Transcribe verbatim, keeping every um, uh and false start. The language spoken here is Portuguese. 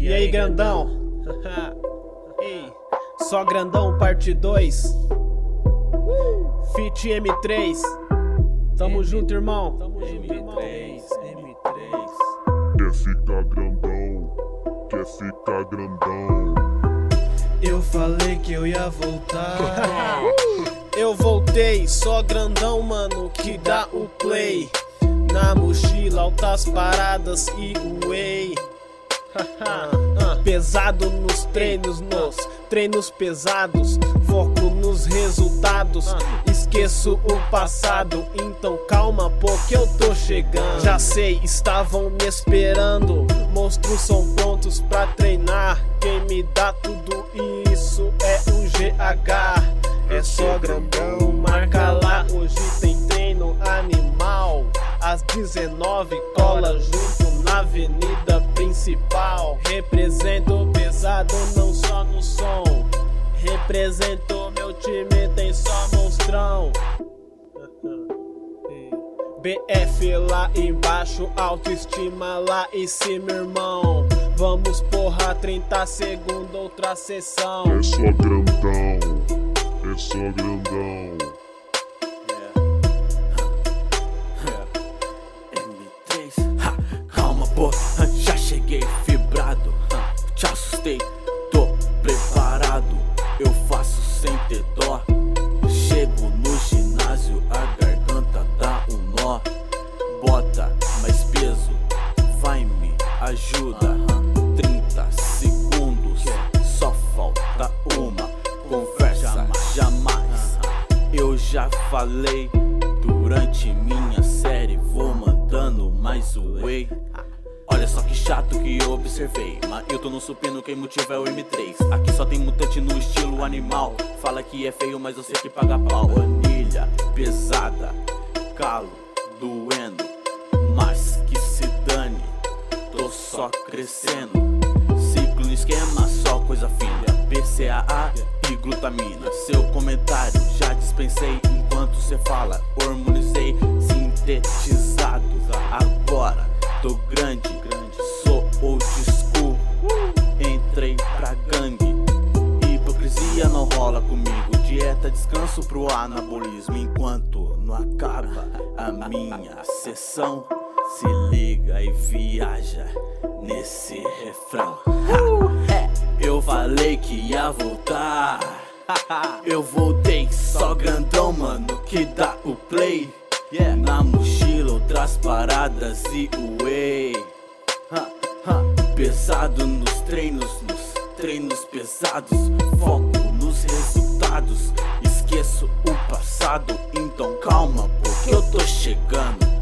E aí, grandão? Ei, só grandão parte dois. Fit M três. Tamo M... junto, irmão. Tamo M três, junto, irmão. M três. Quer ficar grandão? Quer ficar grandão? Eu falei que eu ia voltar. Eu voltei, só grandão, mano, que dá o play. Na mochila, altas paradas e whey. Pesado nos treinos, nos treinos pesados. Foco nos resultados, esqueço o passado. Então calma, pô, que eu tô chegando. Já sei, estavam me esperando. Monstros são prontos pra treinar. Quem me dá tudo isso é o G H. É só grandão, marca lá. Hoje tem treino animal. Às dezenove, cola junto na avenida principal. Represento pesado, não só no som. Represento meu time, tem só monstrão. B F lá embaixo, autoestima lá em cima, irmão. Vamos porra, trinta segundos, outra sessão. É só grandão, é só grandão. M três, ha, calma pô, já cheguei fibrado. Te assustei, tô preparado. Eu faço sem ter dó. Chego no ginásio, a garganta dá um nó. Bota mais peso, vai me ajuda. Trinta segundos, só falta uma conversa. Jamais, eu já falei durante minha série. Vou mandando mais whey. Olha só que chato que eu observei, mas eu tô no supino, quem motiva é o M três. Aqui só tem mutante no estilo animal. Fala que é feio, mas eu sei que paga pau. Anilha pesada, calo doendo, mas que se dane, tô só crescendo. Ciclo no esquema, só coisa fina. P C A A e glutamina. Seu comentário já dispensei enquanto cê fala. Hormonizei, sintetizado. Agora tô grande, sou old school. Entrei pra gangue. Hipocrisia não rola comigo. Dieta, descanso pro anabolismo. Enquanto não acaba a minha sessão, se liga e viaja nesse refrão. Ha! Eu falei que ia voltar. Eu voltei, só grandão, mano, que dá o play. Yeah. Na mochila, outras paradas e whey. Ha, ha. Pesado nos treinos, nos treinos pesados. Foco nos resultados, esqueço o passado. Então calma, porque eu tô chegando.